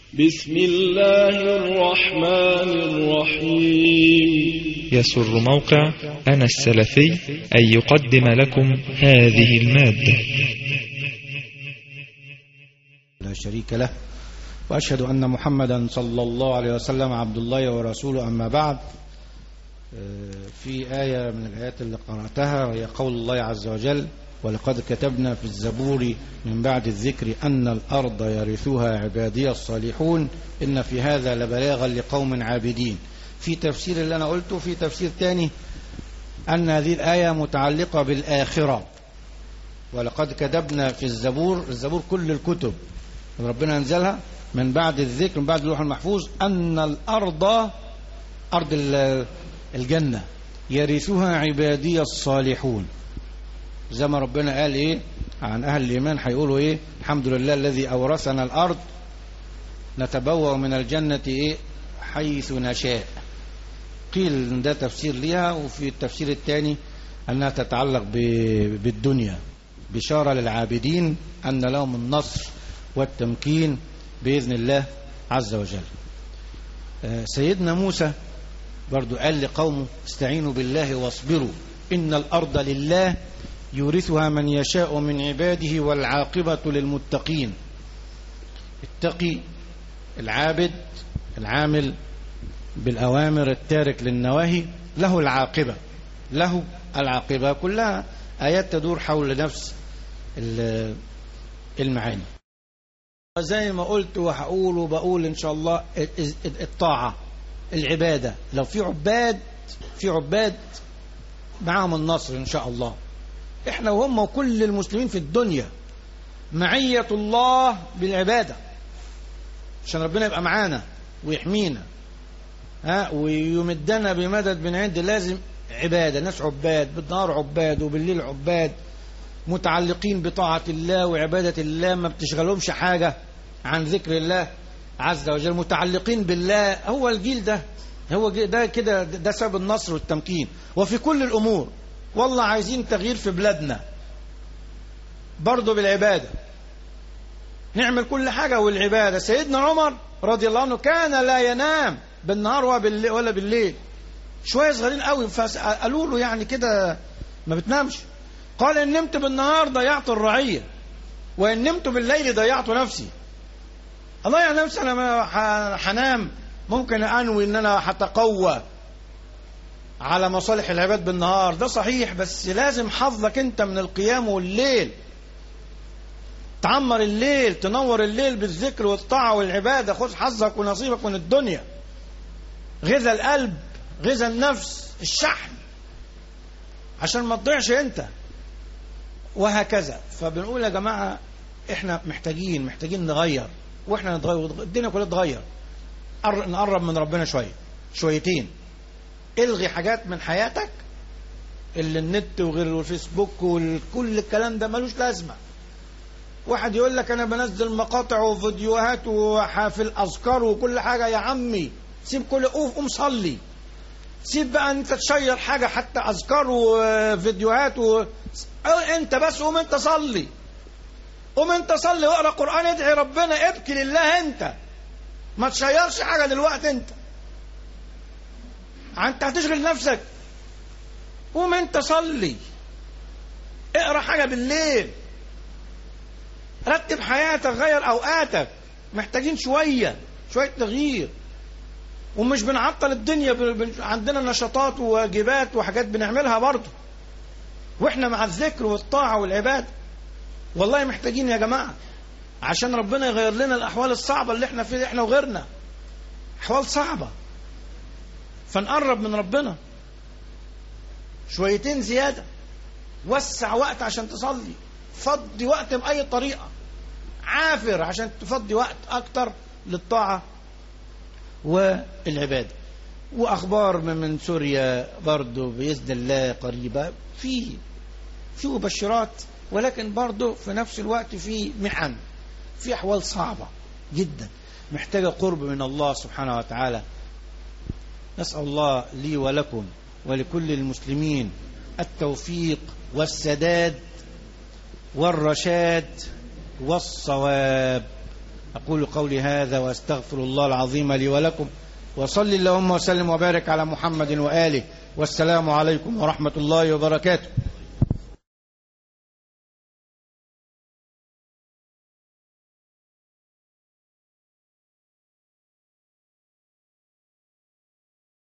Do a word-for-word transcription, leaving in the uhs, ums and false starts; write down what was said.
بسم الله الرحمن الرحيم. يسر موقع أنا السلفي أن يقدم لكم هذه المادة. لا شريك له، وأشهد أن محمدا صلى الله عليه وسلم عبد الله ورسوله. أما بعد، في آية من الآيات اللي قرأتها وهي قول الله عز وجل: ولقد كتبنا في الزبور من بعد الذكر أن الأرض يرثها عبادي الصالحون إن في هذا لبلاغا لقوم عابدين. في تفسير اللي أنا قلته، في تفسير تاني أن هذه الآية متعلقة بالآخرة. ولقد كتبنا في الزبور، الزبور كل الكتب ربنا أنزلها من بعد الذكر، من بعد اللوح المحفوظ، أن الأرض، أرض الجنة، يرثها عبادي الصالحون. زي ما ربنا قال ايه عن اهل الايمان، هيقولوا ايه: الحمد لله الذي اورثنا الارض نتبوأ من الجنة ايه حيث نشاء. قيل ان ده تفسير ليها، وفي التفسير الثاني انها تتعلق بالدنيا، بشارة للعابدين ان لهم النصر والتمكين باذن الله عز وجل. سيدنا موسى برضو قال لقومه: استعينوا بالله واصبروا ان الارض لله يورثها من يشاء من عباده والعاقبة للمتقين. التقي العابد العامل بالأوامر التارك للنواهي له العاقبة، له العاقبة. كلها آيات تدور حول نفس المعاني. وزي ما قلت وهقول وبقول إن شاء الله، الطاعة، العبادة، لو في عباد في عباد معهم النصر إن شاء الله. احنا وهم وكل المسلمين في الدنيا معية الله بالعبادة، عشان ربنا يبقى معانا ويحمينا ها ويمدنا بمدد من عند. لازم عبادة، ناس عباد، بالنهار عباد وبالليل عباد، متعلقين بطاعة الله وعبادة الله، ما بتشغلهمش حاجة عن ذكر الله عز وجل، متعلقين بالله. هو الجيل ده، هو ده كده، ده سبب النصر والتمكين. وفي كل الأمور والله عايزين تغيير في بلادنا برضو بالعبادة، نعمل كل حاجة والعبادة. سيدنا عمر رضي الله عنه كان لا ينام بالنهار ولا بالليل. شوية صغيرين قوي فقالوا له يعني كده ما بتنامش؟ قال: إن نمت بالنهار ضيعت الرعية، وإن نمت بالليل ضيعت نفسي. أضيع نفسي أنا؟ ما حنام، ممكن أنوي إن أنا هتقوى على مصالح العباد بالنهار، ده صحيح، بس لازم حظك انت من القيام والليل، تعمر الليل، تنور الليل بالذكر والطاعة والعبادة. خذ حظك ونصيبك من الدنيا، غذى القلب، غذى النفس، الشحن، عشان ما تضيعش انت، وهكذا. فبنقول يا جماعة احنا محتاجين محتاجين نغير، واحنا نتغير، الدنيا كلها تتغير. نقرب من ربنا شوية شويتين، الغي حاجات من حياتك، اللي النت وغير والفيسبوك وكل الكلام ده ملوش لازمة. واحد يقول لك انا بنزل مقاطع وفيديوهات وحافل اذكار وكل حاجة. يا عمي سيب كل، قوم صلي. سيب بقى انت تشير حاجة، حتى اذكار وفيديوهات و... انت بس قوم انت صلي، قوم انت صلي واقرا قرآن، ادعي ربنا، ابكي لله. انت ما تشيرش حاجة دلوقتي، انت انت هتشغل نفسك. قوم انت صلي، اقرا حاجة بالليل، رتب حياتك، غير اوقاتك. محتاجين شوية شوية تغيير، ومش بنعطل الدنيا. عندنا نشاطات وواجبات وحاجات بنعملها برضو، واحنا مع الذكر والطاعة والعبادة. والله محتاجين يا جماعة، عشان ربنا يغير لنا الأحوال الصعبة اللي احنا فيها، احنا وغيرنا أحوال صعبة. فنقرب من ربنا شويتين زيادة، وسع وقت عشان تصلي، فضي وقت بأي طريقة، عافر عشان تفضي وقت أكتر للطاعة والعبادة. وأخبار من سوريا برضو بإذن الله قريبة، في في مبشرات، ولكن برضو في نفس الوقت في محن، في أحوال صعبة جدا محتاجة قرب من الله سبحانه وتعالى. نسأل الله لي ولكم ولكل المسلمين التوفيق والسداد والرشاد والصواب. أقول قولي هذا وأستغفر الله العظيم لي ولكم، وصل اللهم وسلم وبارك على محمد وآله، والسلام عليكم ورحمة الله وبركاته.